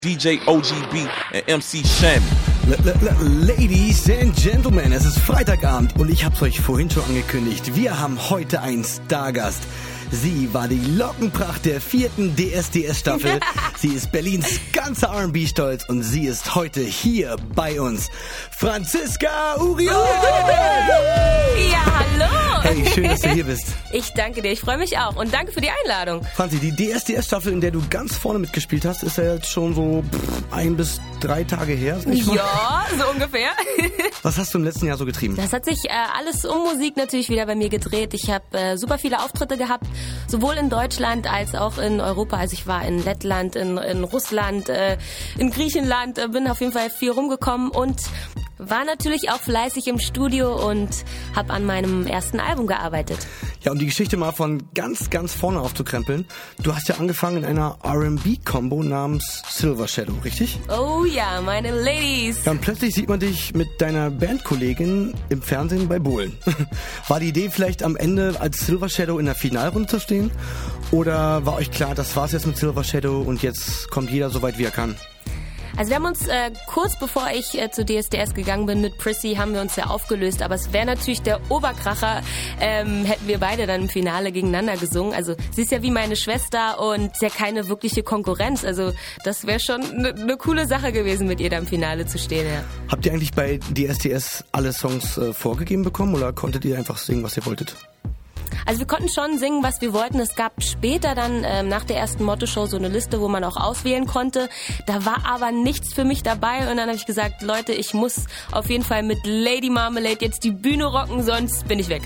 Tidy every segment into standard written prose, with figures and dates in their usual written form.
DJ OGB and MC Shammy. Ladies and Gentlemen, es ist Freitagabend und ich hab's euch vorhin schon angekündigt. Wir haben heute einen Stargast. Sie war die Lockenpracht der 4. DSDS-Staffel. Sie ist Berlins ganzer R&B-Stolz und sie ist heute hier bei uns. Franziska Urio! Ja, hallo! Hey, schön, dass du hier bist. Ich danke dir, ich freue mich auch und danke für die Einladung. Franzi, die DSDS-Staffel, in der du ganz vorne mitgespielt hast, ist ja jetzt schon so 1 bis 3 Tage her. Ja, so ungefähr. Was hast du im letzten Jahr so getrieben? Das hat sich alles um Musik natürlich wieder bei mir gedreht. Ich habe super viele Auftritte gehabt, sowohl in Deutschland als auch in Europa. Also ich war in Lettland, in Russland, in Griechenland, bin auf jeden Fall viel rumgekommen und war natürlich auch fleißig im Studio und habe an meinem ersten Album gearbeitet. Ja, um die Geschichte mal von ganz vorne aufzukrempeln. Du hast ja angefangen in einer R&B-Combo namens Silver Shadow, richtig? Oh ja, meine Ladies. Ja, und plötzlich sieht man dich mit deiner Bandkollegin im Fernsehen bei Bohlen. War die Idee vielleicht am Ende als Silver Shadow in der Finalrunde zu stehen? Oder war euch klar, das war's jetzt mit Silver Shadow und jetzt kommt jeder so weit wie er kann? Also wir haben uns kurz bevor ich zu DSDS gegangen bin mit Prissy, haben wir uns ja aufgelöst. Aber es wäre natürlich der Oberkracher, hätten wir beide dann im Finale gegeneinander gesungen. Also sie ist ja wie meine Schwester und ist ja keine wirkliche Konkurrenz. Also das wäre schon eine coole Sache gewesen, mit ihr da im Finale zu stehen. Ja. Habt ihr eigentlich bei DSDS alle Songs vorgegeben bekommen oder konntet ihr einfach singen, was ihr wolltet? Also wir konnten schon singen, was wir wollten. Es gab später dann nach der ersten Motto-Show so eine Liste, wo man auch auswählen konnte. Da war aber nichts für mich dabei und dann habe ich gesagt, Leute, ich muss auf jeden Fall mit Lady Marmalade jetzt die Bühne rocken, sonst bin ich weg.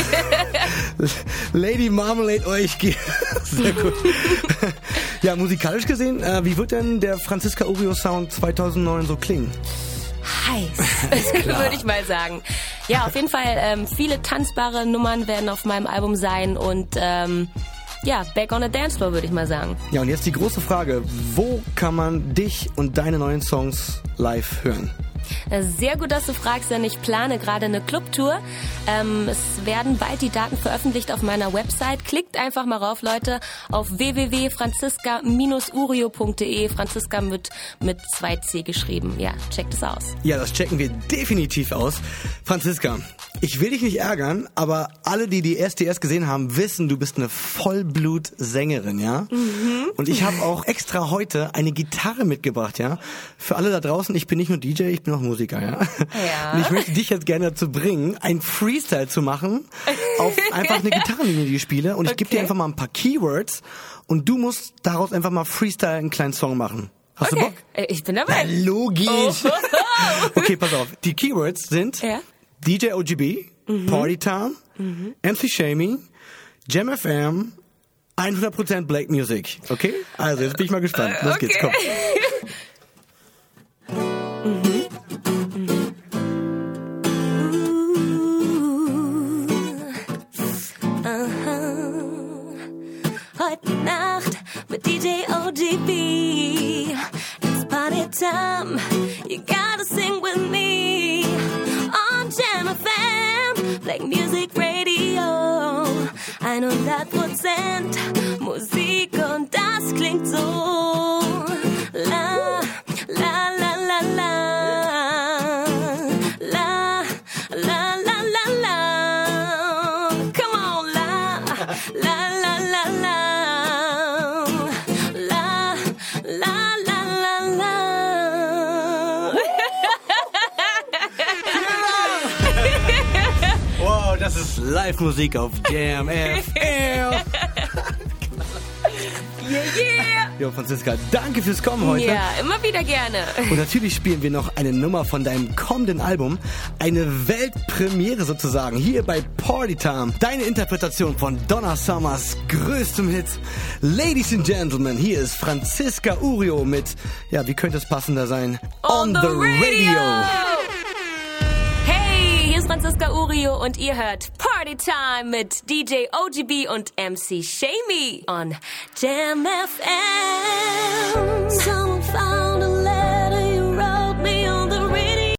Lady Marmalade, ich gehe. Sehr gut. Ja, musikalisch gesehen, wie wird denn der Franziska Urio Sound 2009 so klingen? Heiß, würde ich mal sagen. Ja, auf jeden Fall viele tanzbare Nummern werden auf meinem Album sein und ja, back on the dance floor, würde ich mal sagen. Ja, und jetzt die große Frage, wo kann man dich und deine neuen Songs live hören? Sehr gut, dass du fragst, denn ich plane gerade eine Clubtour. Es werden bald die Daten veröffentlicht auf meiner Website. Klickt einfach mal rauf, Leute, auf www.franziska-urio.de. Franziska wird mit 2C geschrieben. Ja, checkt es aus. Ja, das checken wir definitiv aus. Franziska, ich will dich nicht ärgern, aber alle, die DSDS gesehen haben, wissen, du bist eine Vollblut-Sängerin, ja? Mhm. Und ich habe auch extra heute eine Gitarre mitgebracht, ja? Für alle da draußen, ich bin nicht nur DJ, ich bin auch Musiker, ja? Ja. Und ich möchte dich jetzt gerne dazu bringen, ein Freestyle zu machen auf einfach eine Gitarrenlinie, die ich spiele. Und ich gebe dir einfach mal ein paar Keywords und du musst daraus einfach mal Freestyle einen kleinen Song machen. Hast du Bock? Ich bin dabei. Na, logisch. Oh. Okay, pass auf. Die Keywords sind DJ OGB, Party Time, MC Shammy, Jam FM, 100% Black Music. Okay? Also, jetzt bin ich mal gespannt. Los geht's, komm. Heute Nacht mit DJ OGB. It's party time. You gotta sing with me. On Jam FM, Black Music Radio. 100% Musik und das klingt so. La, la, la, la, la. La, la, la, la, la. Come on, la, la, la, la, la. Wow, das ist Live-Musik auf Jam FM. Yeah. Jo, Franziska, danke fürs Kommen heute. Ja, immer wieder gerne. Und natürlich spielen wir noch eine Nummer von deinem kommenden Album. Eine Weltpremiere sozusagen, hier bei Party Time. Deine Interpretation von Donna Summers größtem Hit. Ladies and Gentlemen, hier ist Franziska Urio mit, ja, wie könnte es passender sein? On the Radio. Hey, hier ist Franziska Urio und ihr hört Party Time mit DJ OGB und MC Shammy on Jam FM.